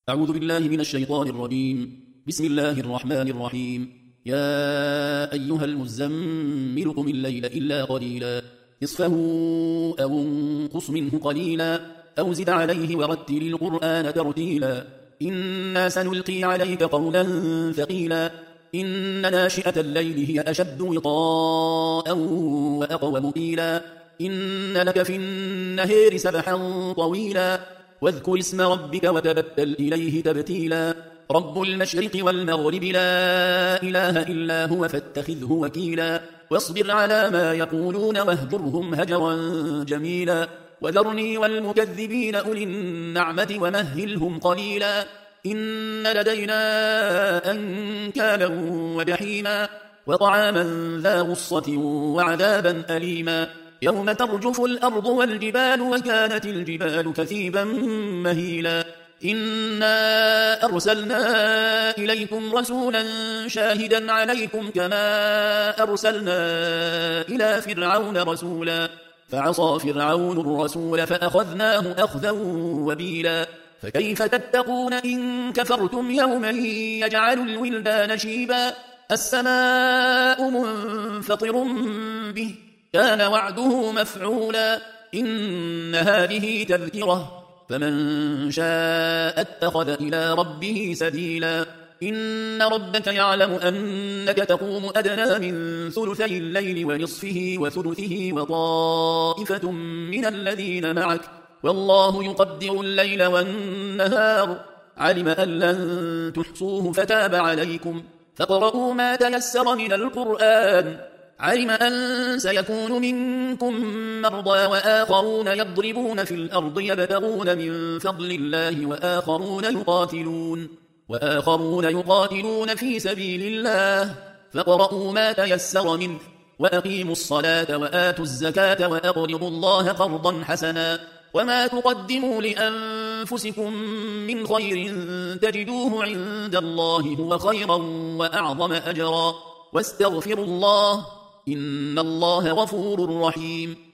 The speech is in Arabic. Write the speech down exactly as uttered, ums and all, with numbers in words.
أعوذ بالله من الشيطان الرجيم. بسم الله الرحمن الرحيم. يا أيها المزمل قم الليل إلا قليلا نصفه أو انقص منه قليلا أو زد عليه ورتل القرآن ترتيلا إنا سنلقي عليك قولا ثقيلا إن ناشئة الليل هي أشد وطاء وأقوم قيلا إن لك في النهار سبحا طويلا واذكر اسم ربك وتبتل إليه تبتيلا رب المشرق والمغرب لا إله إلا هو فاتخذه وكيلا واصبر على ما يقولون واهجرهم هجرا جميلا وذرني والمكذبين أولي النعمة ومهلهم قليلا إن لدينا أنكالا وجحيما وطعاما ذا غصة وعذابا أليما يوم ترجف الأرض والجبال وكانت الجبال كثيبا مهيلا إنا أرسلنا إليكم رسولا شاهدا عليكم كما أرسلنا إلى فرعون رسولا فعصى فرعون الرسول فأخذناه أخذا وبيلا فكيف تتقون إن كفرتم يوما يجعل الولدان شيبا السماء منفطر به كان وعده مفعولا إن هذه تذكرة فمن شاء اتخذ إلى ربه سبيلا إن ربك يعلم أنك تقوم أدنى من ثلثي الليل ونصفه وثلثه وطائفة من الذين معك والله يقدر الليل والنهار علم أن لن تحصوه فتاب عليكم فاقرؤوا ما تيسر من القرآن علم أن سيكون منكم مرضى وآخرون يضربون في الأرض يبتغون من فضل الله وآخرون يقاتلون وآخرون يقاتلون في سبيل الله فاقرؤوا ما تيسر منه وأقيموا الصلاة وآتوا الزكاة وأقرضوا الله قرضا حسنا وما تقدموا لأنفسكم من خير تجدوه عند الله هو خيرا وأعظم أجرا واستغفروا الله إن الله غفور رحيم